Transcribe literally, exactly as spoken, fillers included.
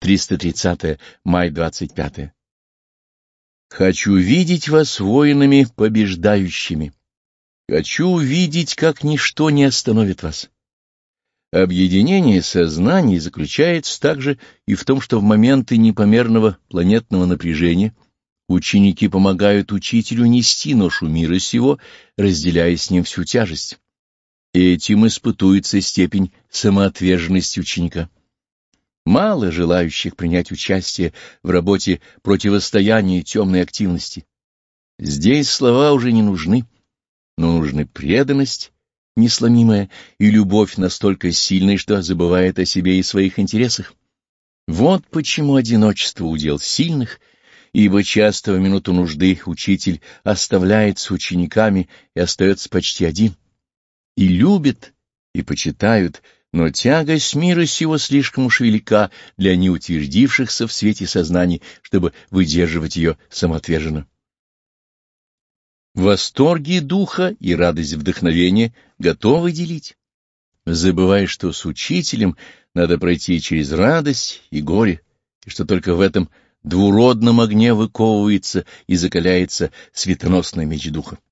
триста тридцатое, май двадцать пятое. Хочу видеть вас воинами побеждающими. Хочу видеть, как ничто не остановит вас. Объединение сознаний заключается также и в том, что в моменты непомерного планетного напряжения ученики помогают учителю нести ношу мира сего, разделяя с ним всю тяжесть. Этим испытуется степень самоотверженности ученика. Мало желающих принять участие в работе противостояния темной активности. Здесь слова уже не нужны, но нужны преданность несломимая и любовь настолько сильная, что забывает о себе и своих интересах. Вот почему одиночество удел сильных, ибо часто в минуту нужды учитель оставляется учениками и остается почти один. И любит, и почитают, но тягость мира сего слишком уж велика для неутвердившихся в свете сознания, чтобы выдерживать ее самоотверженно. Восторги духа и радость вдохновения готовы делить, забывая, что с учителем надо пройти через радость и горе, и что только в этом двуродном огне выковывается и закаляется светоносный меч духа.